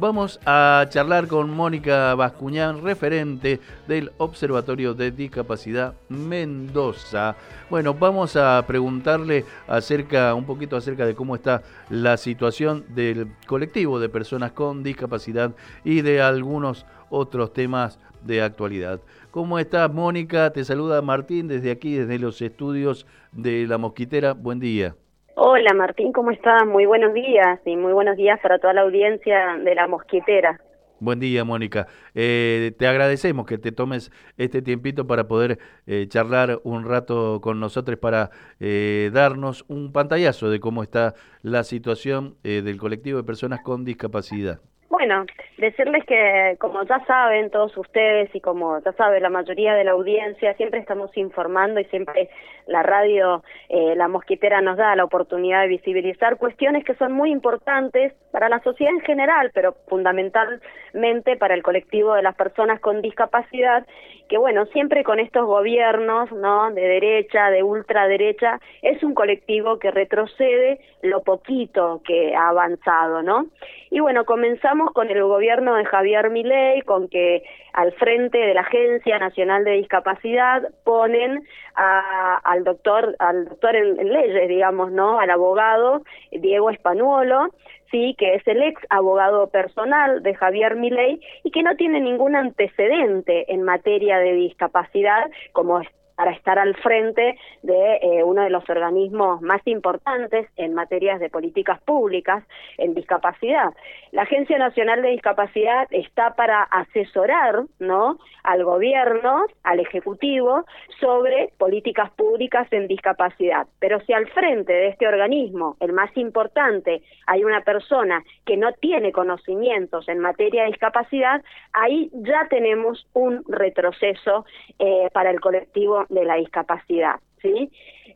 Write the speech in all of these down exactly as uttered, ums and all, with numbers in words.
vamos a charlar con Mónica Bascuñán, referente del Observatorio de Discapacidad Mendoza. Bueno, vamos a preguntarle acerca, un poquito acerca de cómo está la situación del colectivo de personas con discapacidad y de algunos otros temas de actualidad. ¿Cómo estás, Mónica? Te saluda Martín desde aquí, desde los estudios de La Mosquitera. Buen día. Hola Martín, ¿cómo estás? Muy buenos días y muy buenos días para toda la audiencia de La Mosquitera. Buen día, Mónica. Eh, te agradecemos que te tomes este tiempito para poder eh, charlar un rato con nosotros para eh, darnos un pantallazo de cómo está la situación eh, del colectivo de personas con discapacidad. Bueno, decirles que como ya saben todos ustedes y como ya sabe la mayoría de la audiencia, siempre estamos informando y siempre la radio eh, La Mosquitera nos da la oportunidad de visibilizar cuestiones que son muy importantes para la sociedad en general, pero fundamentalmente para el colectivo de las personas con discapacidad, que bueno, siempre con estos gobiernos, ¿no?, de derecha, de ultraderecha, es un colectivo que retrocede lo poquito que ha avanzado, ¿no? Y bueno, comenzamos con el gobierno de Javier Milei, con que al frente de la Agencia Nacional de Discapacidad ponen a, al doctor, al doctor en, en leyes, digamos, ¿no?, al abogado Diego Espanuolo, sí, que es el ex abogado personal de Javier Milei y que no tiene ningún antecedente en materia de discapacidad, como para estar al frente de eh, uno de los organismos más importantes en materias de políticas públicas en discapacidad. La Agencia Nacional de Discapacidad está para asesorar, ¿no?, al gobierno, al Ejecutivo, sobre políticas públicas en discapacidad. Pero si al frente de este organismo, el más importante, hay una persona que no tiene conocimientos en materia de discapacidad, ahí ya tenemos un retroceso eh, para el colectivo de la discapacidad, ¿sí?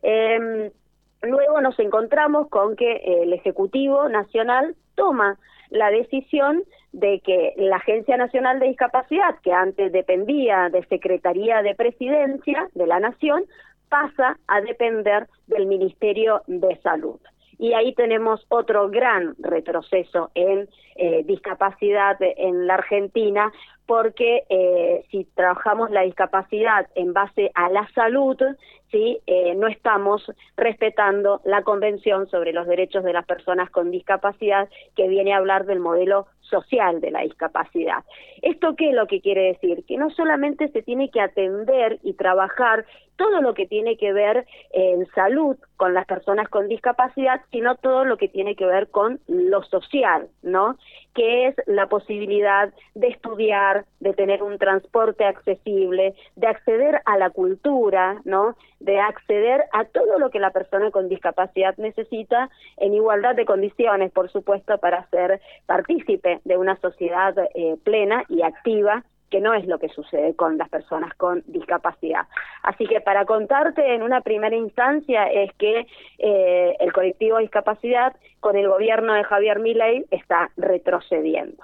Eh, luego nos encontramos con que el Ejecutivo Nacional toma la decisión de que la Agencia Nacional de Discapacidad, que antes dependía de Secretaría de Presidencia de la Nación, pasa a depender del Ministerio de Salud. Y ahí tenemos otro gran retroceso en eh, discapacidad en la Argentina, porque eh, si trabajamos la discapacidad en base a la salud, sí, eh, no estamos respetando la Convención sobre los Derechos de las Personas con Discapacidad, que viene a hablar del modelo social de la discapacidad. ¿Esto qué es lo que quiere decir? Que no solamente se tiene que atender y trabajar todo lo que tiene que ver en salud con las personas con discapacidad, sino todo lo que tiene que ver con lo social, ¿no?, que es la posibilidad de estudiar, de tener un transporte accesible, de acceder a la cultura, ¿no?, de acceder a todo lo que la persona con discapacidad necesita en igualdad de condiciones, por supuesto, para ser partícipe de una sociedad eh, plena y activa, que no es lo que sucede con las personas con discapacidad. Así que para contarte en una primera instancia es que eh, el colectivo de discapacidad con el gobierno de Javier Milei está retrocediendo.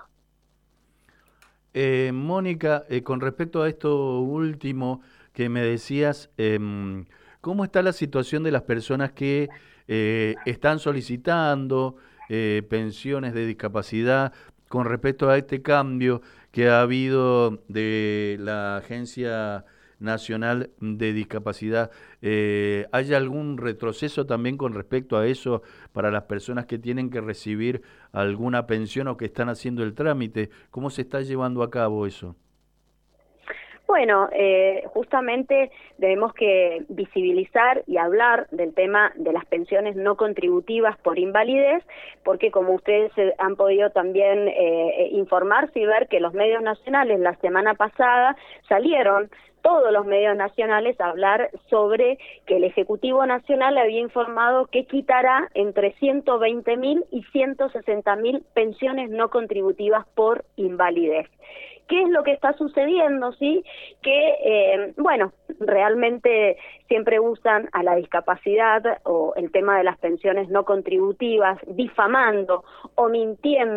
Eh, Mónica, eh, con respecto a esto último que me decías, eh, ¿cómo está la situación de las personas que eh, están solicitando eh, pensiones de discapacidad con respecto a este cambio que ha habido de la Agencia Nacional de Discapacidad? Eh, ¿hay algún retroceso también con respecto a eso para las personas que tienen que recibir alguna pensión o que están haciendo el trámite? ¿Cómo se está llevando a cabo eso? Bueno, eh, justamente debemos que visibilizar y hablar del tema de las pensiones no contributivas por invalidez, porque como ustedes han podido también eh, informarse y ver que los medios nacionales la semana pasada salieron todos los medios nacionales a hablar sobre que el Ejecutivo Nacional había informado que quitará entre ciento veinte mil y ciento sesenta mil pensiones no contributivas por invalidez. ¿Qué es lo que está sucediendo? Sí, que, eh, bueno, realmente siempre usan a la discapacidad o el tema de las pensiones no contributivas, difamando o mintiendo,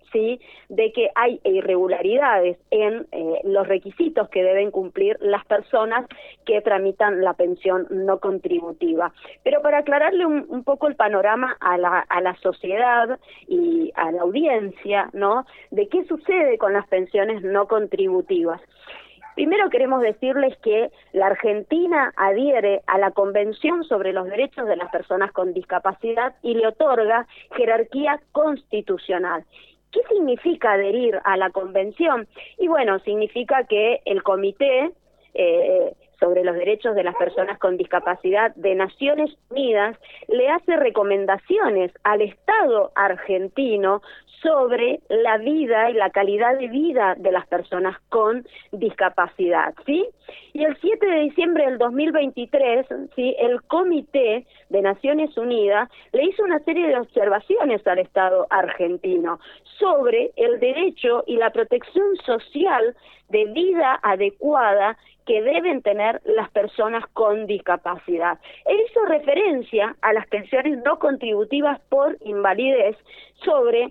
¿sí?, de que hay irregularidades en eh, los requisitos que deben cumplir las personas que tramitan la pensión no contributiva. Pero para aclararle un, un poco el panorama a la, a la sociedad y a la audiencia, ¿no?, de qué sucede con las pensiones no contributivas. Primero queremos decirles que la Argentina adhiere a la Convención sobre los Derechos de las Personas con Discapacidad y le otorga jerarquía constitucional. ¿Qué significa adherir a la Convención? Y bueno, significa que el Comité eh, sobre los Derechos de las Personas con Discapacidad de Naciones Unidas le hace recomendaciones al Estado argentino sobre la vida y la calidad de vida de las personas con discapacidad, ¿sí? Y el siete de diciembre del dos mil veintitrés, ¿sí?, el Comité de Naciones Unidas le hizo una serie de observaciones al Estado argentino sobre el derecho y la protección social de vida adecuada que deben tener las personas con discapacidad. Él hizo referencia a las pensiones no contributivas por invalidez sobre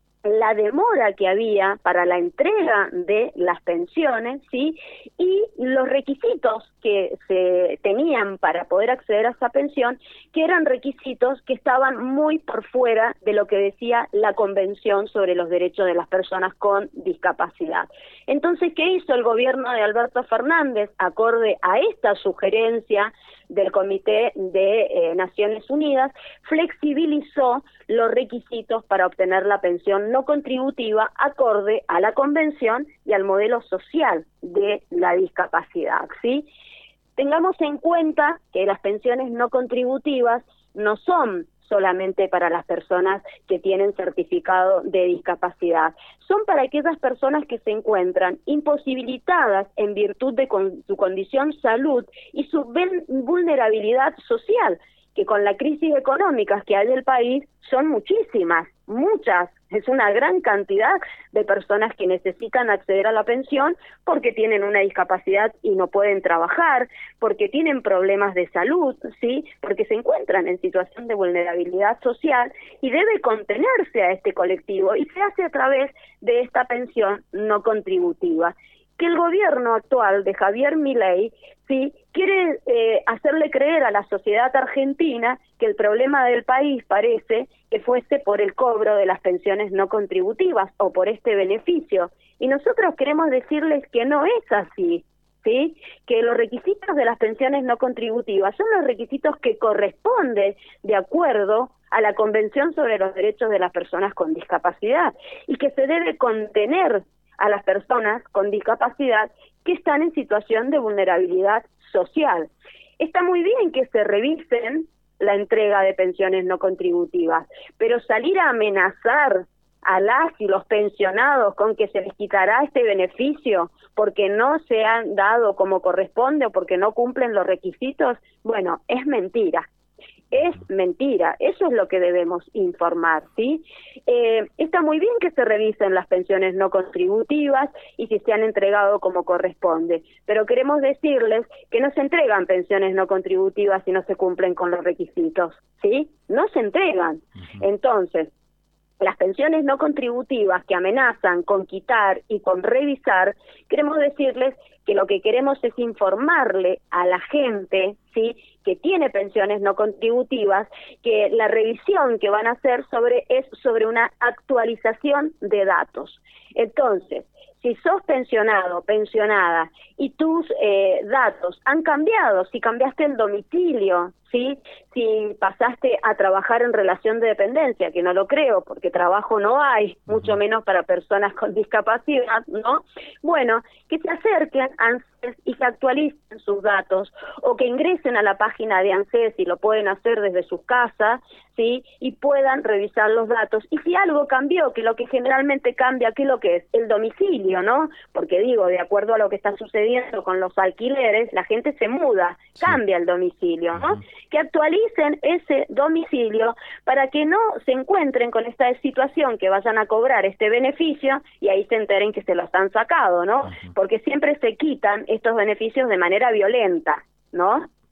la demora que había para la entrega de las pensiones, ¿sí?, y los requisitos que se tenían para poder acceder a esa pensión, que eran requisitos que estaban muy por fuera de lo que decía la Convención sobre los Derechos de las Personas con Discapacidad. Entonces, ¿qué hizo el gobierno de Alberto Fernández acorde a esta sugerencia del Comité de eh, Naciones Unidas? Flexibilizó los requisitos para obtener la pensión no contributiva acorde a la Convención y al modelo social de la discapacidad, ¿sí? Tengamos en cuenta que las pensiones no contributivas no son solamente para las personas que tienen certificado de discapacidad, son para aquellas personas que se encuentran imposibilitadas en virtud de con, su condición salud y su vulnerabilidad social, que con la crisis económica que hay en el país son muchísimas, muchas, es una gran cantidad de personas que necesitan acceder a la pensión porque tienen una discapacidad y no pueden trabajar, porque tienen problemas de salud, ¿sí?, porque se encuentran en situación de vulnerabilidad social y debe contenerse a este colectivo y se hace a través de esta pensión no contributiva. Que el gobierno actual de Javier Milei, sí, quiere eh, hacerle creer a la sociedad argentina que el problema del país parece que fuese por el cobro de las pensiones no contributivas o por este beneficio. Y nosotros queremos decirles que no es así, ¿sí?, que los requisitos de las pensiones no contributivas son los requisitos que corresponden de acuerdo a la Convención sobre los Derechos de las Personas con Discapacidad y que se debe contener a las personas con discapacidad que están en situación de vulnerabilidad social. Está muy bien que se revisen la entrega de pensiones no contributivas, pero salir a amenazar a las y los pensionados con que se les quitará este beneficio porque no se han dado como corresponde o porque no cumplen los requisitos, bueno, es mentira. Es mentira, eso es lo que debemos informar, ¿sí? Eh, está muy bien que se revisen las pensiones no contributivas y si se han entregado como corresponde, pero queremos decirles que no se entregan pensiones no contributivas si no se cumplen con los requisitos, ¿sí? No se entregan. Entonces, las pensiones no contributivas que amenazan con quitar y con revisar, queremos decirles que lo que queremos es informarle a la gente, ¿sí?, que tiene pensiones no contributivas, que la revisión que van a hacer sobre es sobre una actualización de datos. Entonces, si sos pensionado, pensionada, y tus eh, datos han cambiado, si cambiaste el domicilio, ¿sí?, si pasaste a trabajar en relación de dependencia, que no lo creo, porque trabajo no hay, mucho menos para personas con discapacidad, ¿no? Bueno, que se acerquen a ANSES y que actualicen sus datos, o que ingresen a la página de ANSES, y lo pueden hacer desde sus casas, ¿sí?, y puedan revisar los datos. Y si algo cambió, que lo que generalmente cambia, ¿qué es lo que es? El domicilio, ¿no? Porque digo, de acuerdo a lo que está sucediendo con los alquileres, la gente se muda, sí, cambia el domicilio, ¿no? Uh-huh. Que actualicen ese domicilio para que no se encuentren con esta situación que vayan a cobrar este beneficio y ahí se enteren que se los han sacado, ¿no? Uh-huh. Porque siempre se quitan estos beneficios de manera violenta, ¿no?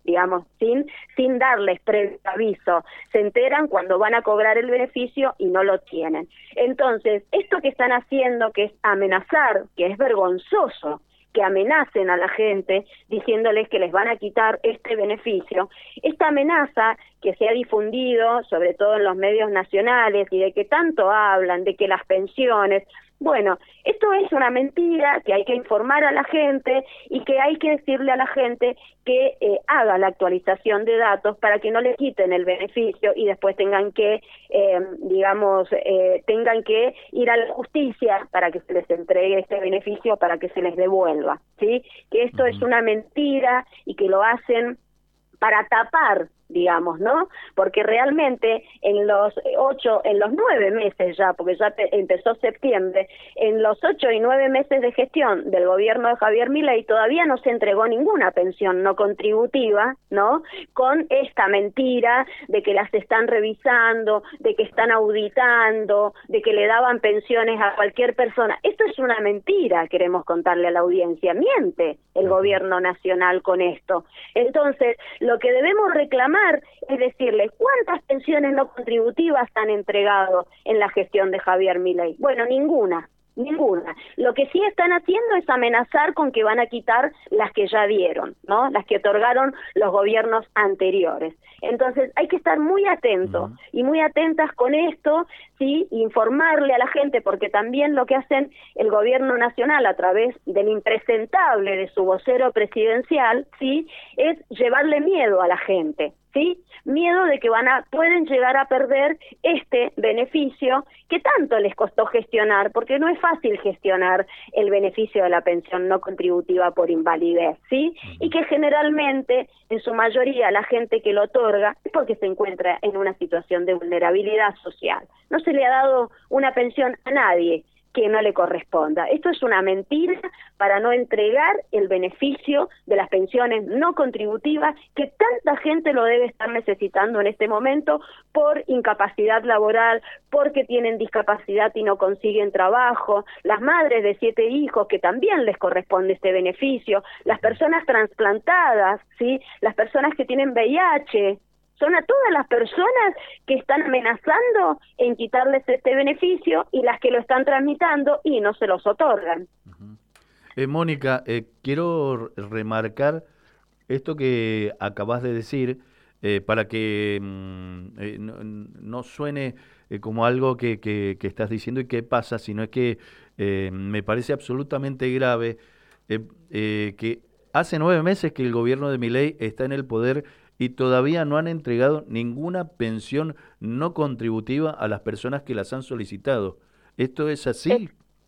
digamos, sin, sin darles previo aviso. Se enteran cuando van a cobrar el beneficio y no lo tienen. Entonces, esto que están haciendo, que es amenazar, que es vergonzoso, que amenacen a la gente diciéndoles que les van a quitar este beneficio, esta amenaza que se ha difundido, sobre todo en los medios nacionales, y de que tanto hablan, de que las pensiones... Bueno, esto es una mentira que hay que informar a la gente y que hay que decirle a la gente que eh, haga la actualización de datos para que no le quiten el beneficio y después tengan que, eh, digamos, eh, tengan que ir a la justicia para que se les entregue este beneficio, para que se les devuelva, ¿sí? Que esto uh-huh. es una mentira y que lo hacen para tapar, digamos, ¿no? Porque realmente en los ocho, en los nueve meses ya, porque ya te, empezó septiembre, en los ocho y nueve meses de gestión del gobierno de Javier Milei todavía no se entregó ninguna pensión no contributiva, ¿no? Con esta mentira de que las están revisando, de que están auditando, de que le daban pensiones a cualquier persona. Esto es una mentira, queremos contarle a la audiencia. Miente el gobierno nacional con esto. Entonces, lo que debemos reclamar es decirle cuántas pensiones no contributivas han entregado en la gestión de Javier Milei. Bueno, ninguna, ninguna. Lo que sí están haciendo es amenazar con que van a quitar las que ya dieron, ¿no? Las que otorgaron los gobiernos anteriores. Entonces hay que estar muy atentos uh-huh. y muy atentas con esto, sí, informarle a la gente, porque también lo que hacen el gobierno nacional a través del impresentable de su vocero presidencial, sí, es llevarle miedo a la gente. ¿Sí? Miedo de que van a pueden llegar a perder este beneficio que tanto les costó gestionar, porque no es fácil gestionar el beneficio de la pensión no contributiva por invalidez, ¿sí? Uh-huh. Y que generalmente, en su mayoría, la gente que lo otorga es porque se encuentra en una situación de vulnerabilidad social. No se le ha dado una pensión a nadie que no le corresponda. Esto es una mentira para no entregar el beneficio de las pensiones no contributivas que tanta gente lo debe estar necesitando en este momento por incapacidad laboral, porque tienen discapacidad y no consiguen trabajo, las madres de siete hijos que también les corresponde este beneficio, las personas trasplantadas, ¿sí? Las personas que tienen V I H, son a todas las personas que están amenazando en quitarles este beneficio y las que lo están tramitando y no se los otorgan. Uh-huh. eh, Mónica, eh, quiero remarcar esto que acabas de decir eh, para que mm, eh, no, no suene eh, como algo que, que, que estás diciendo y qué pasa, sino es que eh, me parece absolutamente grave eh, eh, que hace nueve meses que el gobierno de Milei está en el poder y todavía no han entregado ninguna pensión no contributiva a las personas que las han solicitado. ¿Esto es así?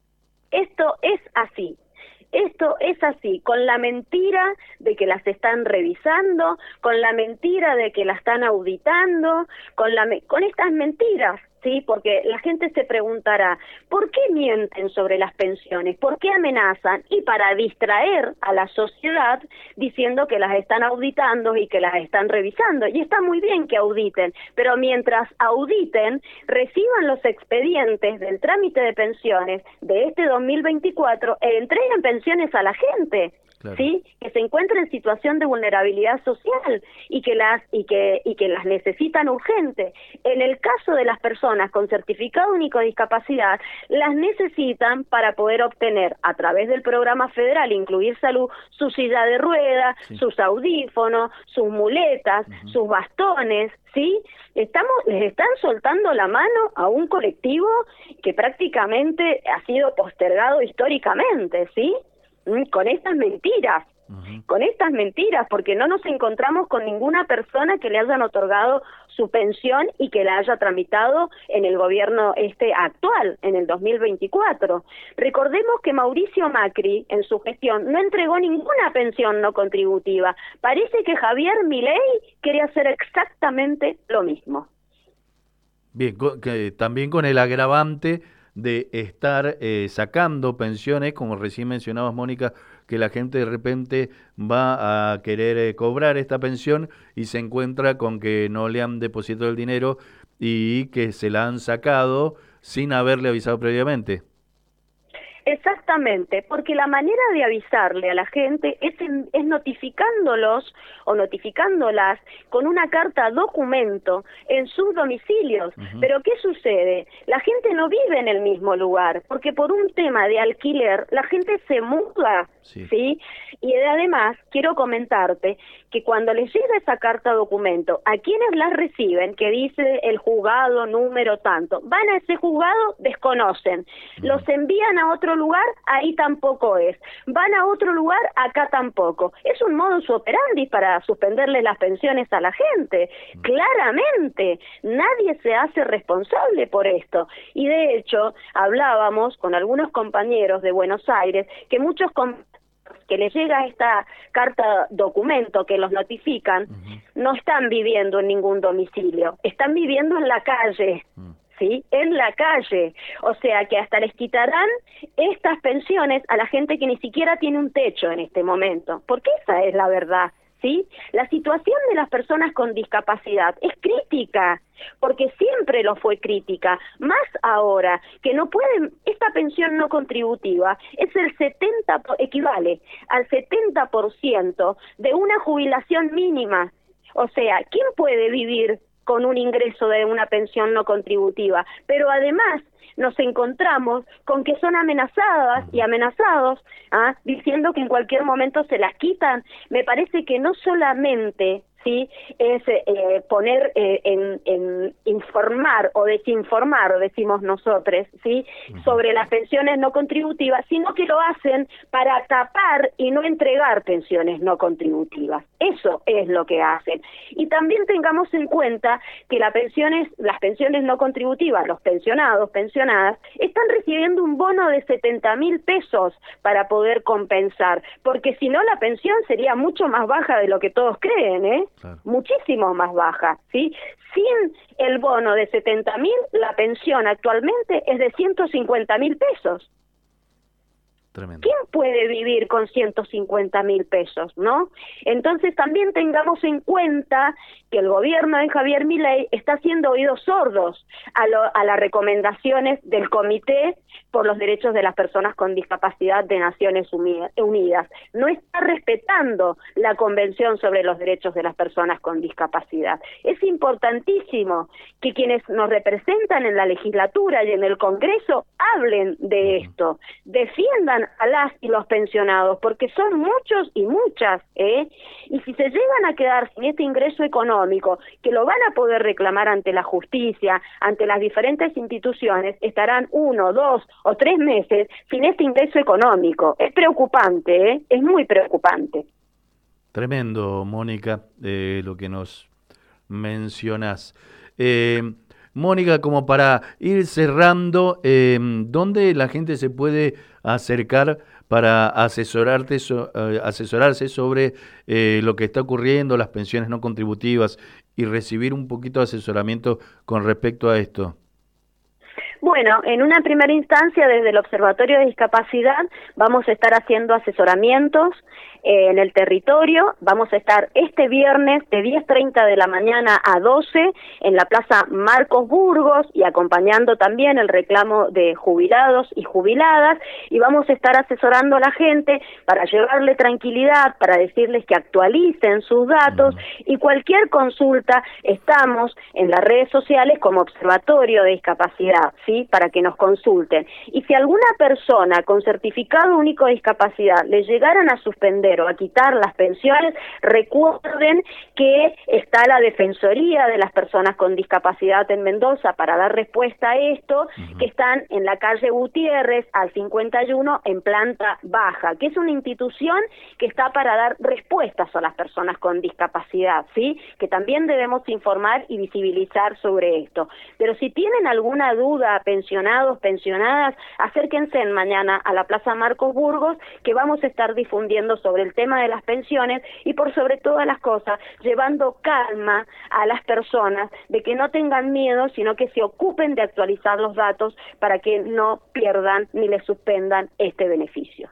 Esto es así. Esto es así, con la mentira de que las están revisando, con la mentira de que las están auditando, con, la, con estas mentiras. Sí, porque la gente se preguntará, ¿por qué mienten sobre las pensiones? ¿Por qué amenazan? Y para distraer a la sociedad diciendo que las están auditando y que las están revisando. Y está muy bien que auditen, pero mientras auditen, reciban los expedientes del trámite de pensiones de este dos mil veinticuatro e entreguen pensiones a la gente. Claro. ¿Sí? Que se encuentra en situación de vulnerabilidad social y que las y que y que las necesitan urgente. En el caso de las personas con certificado único de discapacidad, las necesitan para poder obtener a través del programa federal Incluir Salud su silla de ruedas, sí. sus audífonos, sus muletas, uh-huh. sus bastones, ¿sí? Estamos les están soltando la mano a un colectivo que prácticamente ha sido postergado históricamente, ¿sí? Con estas mentiras, uh-huh. con estas mentiras, porque no nos encontramos con ninguna persona que le hayan otorgado su pensión y que la haya tramitado en el gobierno este actual, en el dos mil veinticuatro. Recordemos que Mauricio Macri, en su gestión, no entregó ninguna pensión no contributiva. Parece que Javier Milei quiere hacer exactamente lo mismo. Bien, que, también con el agravante de estar eh, sacando pensiones, como recién mencionabas, Mónica, que la gente de repente va a querer eh, cobrar esta pensión y se encuentra con que no le han depositado el dinero y que se la han sacado sin haberle avisado previamente. Exactamente, porque la manera de avisarle a la gente es, en, es notificándolos o notificándolas con una carta documento en sus domicilios. Uh-huh. Pero ¿qué sucede? La gente no vive en el mismo lugar, porque por un tema de alquiler la gente se muda, sí. ¿sí? Y además quiero comentarte que cuando les llega esa carta documento, a quienes las reciben, que dice el juzgado número tanto, van a ese juzgado, desconocen, uh-huh. los envían a otro lugar, ahí tampoco es. Van a otro lugar, acá tampoco. Es un modus operandi para suspenderle las pensiones a la gente. Claramente, nadie se hace responsable por esto. Y de hecho, hablábamos con algunos compañeros de Buenos Aires, que muchos compañeros que les llega esta carta documento que los notifican, uh-huh. no están viviendo en ningún domicilio, están viviendo en la calle. Uh-huh. ¿Sí? En la calle, o sea que hasta les quitarán estas pensiones a la gente que ni siquiera tiene un techo en este momento, porque esa es la verdad, ¿sí? La situación de las personas con discapacidad es crítica, porque siempre lo fue crítica, más ahora que no pueden, esta pensión no contributiva es el setenta, equivale al setenta por ciento de una jubilación mínima, o sea, ¿quién puede vivir con un ingreso de una pensión no contributiva? Pero además nos encontramos con que son amenazadas y amenazados, ¿ah? diciendo que en cualquier momento se las quitan. Me parece que no solamente sí es eh, poner eh, en, en informar o desinformar, decimos nosotros, sí, sobre las pensiones no contributivas, sino que lo hacen para tapar y no entregar pensiones no contributivas. Eso es lo que hacen. Y también tengamos en cuenta que las pensiones, las pensiones no contributivas, los pensionados, pensionadas, están recibiendo un bono de setenta mil pesos para poder compensar, porque si no la pensión sería mucho más baja de lo que todos creen, ¿eh? Claro. Muchísimo más baja, ¿sí? Sin el bono de setenta mil, la pensión actualmente es de ciento cincuenta mil pesos. Tremendo. ¿Quién puede vivir con ciento cincuenta mil pesos, no? Entonces también tengamos en cuenta que el gobierno de Javier Milei está haciendo oídos sordos a, lo, a las recomendaciones del Comité por los Derechos de las Personas con Discapacidad de Naciones Unidas. No está respetando la Convención sobre los Derechos de las Personas con Discapacidad. Es importantísimo que quienes nos representan en la legislatura y en el Congreso hablen de esto, defiendan a las y los pensionados, porque son muchos y muchas, ¿eh? Y si se llegan a quedar sin este ingreso económico, que lo van a poder reclamar ante la justicia, ante las diferentes instituciones, estarán uno, dos o tres meses sin este ingreso económico. Es preocupante, ¿eh? Es muy preocupante. Tremendo, Mónica, eh, lo que nos mencionás. Eh, Mónica, como para ir cerrando, eh, ¿dónde la gente se puede acercar para asesorarte, so, uh, asesorarse sobre eh, lo que está ocurriendo, las pensiones no contributivas y recibir un poquito de asesoramiento con respecto a esto? Bueno, en una primera instancia, desde el Observatorio de Discapacidad, vamos a estar haciendo asesoramientos eh, en el territorio. Vamos a estar este viernes de diez treinta de la mañana a doce en la Plaza Marcos Burgos y acompañando también el reclamo de jubilados y jubiladas. Y vamos a estar asesorando a la gente para llevarle tranquilidad, para decirles que actualicen sus datos y cualquier consulta, estamos en las redes sociales como Observatorio de Discapacidad, ¿sí? Para que nos consulten. Y si alguna persona con certificado único de discapacidad le llegaran a suspender o a quitar las pensiones, recuerden que está la Defensoría de las Personas con Discapacidad en Mendoza para dar respuesta a esto, uh-huh. que están en la calle Gutiérrez al cincuenta y uno en planta baja, que es una institución que está para dar respuestas a las personas con discapacidad, ¿sí? Que también debemos informar y visibilizar sobre esto. Pero si tienen alguna duda, pensionados, pensionadas, acérquense mañana a la Plaza Marcos Burgos, que vamos a estar difundiendo sobre el tema de las pensiones y por sobre todas las cosas, llevando calma a las personas de que no tengan miedo, sino que se ocupen de actualizar los datos para que no pierdan ni les suspendan este beneficio.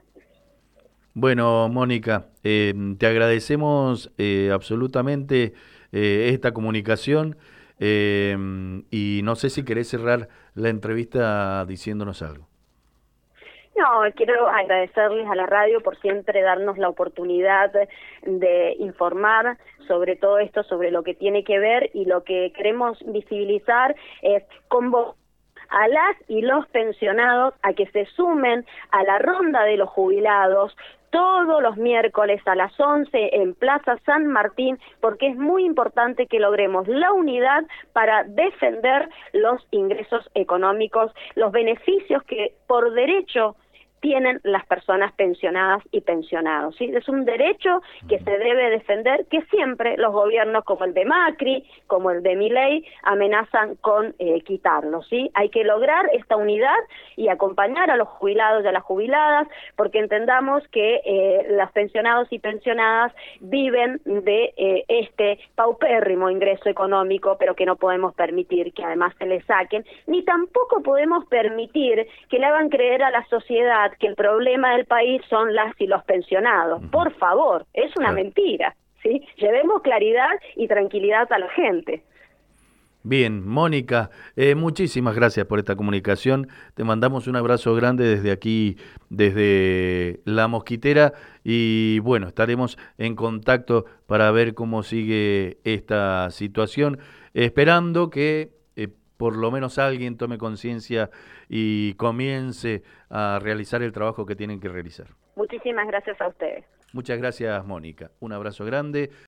Bueno, Mónica, eh, te agradecemos eh, absolutamente eh, esta comunicación. Eh, y no sé si querés cerrar la entrevista diciéndonos algo. no, quiero agradecerles a la radio por siempre darnos la oportunidad de informar sobre todo esto, sobre lo que tiene que ver, y lo que queremos visibilizar es convocar a las y los pensionados a que se sumen a la ronda de los jubilados todos los miércoles a las once en Plaza San Martín, porque es muy importante que logremos la unidad para defender los ingresos económicos, los beneficios que por derecho tienen las personas pensionadas y pensionados, ¿sí? Es un derecho que se debe defender, que siempre los gobiernos como el de Macri, como el de Milei, amenazan con eh, quitarlo, ¿sí? Hay que lograr esta unidad y acompañar a los jubilados y a las jubiladas, porque entendamos que eh, los pensionados y pensionadas viven de eh, este paupérrimo ingreso económico, pero que no podemos permitir que además se les saquen, ni tampoco podemos permitir que le hagan creer a la sociedad que el problema del país son las y los pensionados. Por favor, es una mentira, ¿sí? Llevemos claridad y tranquilidad a la gente. Bien, Mónica, eh, muchísimas gracias por esta comunicación. Te mandamos un abrazo grande desde aquí, desde La Mosquitera, y bueno, estaremos en contacto para ver cómo sigue esta situación, esperando que eh, por lo menos alguien tome conciencia y comience a realizar el trabajo que tienen que realizar. Muchísimas gracias a ustedes. Muchas gracias, Mónica. Un abrazo grande.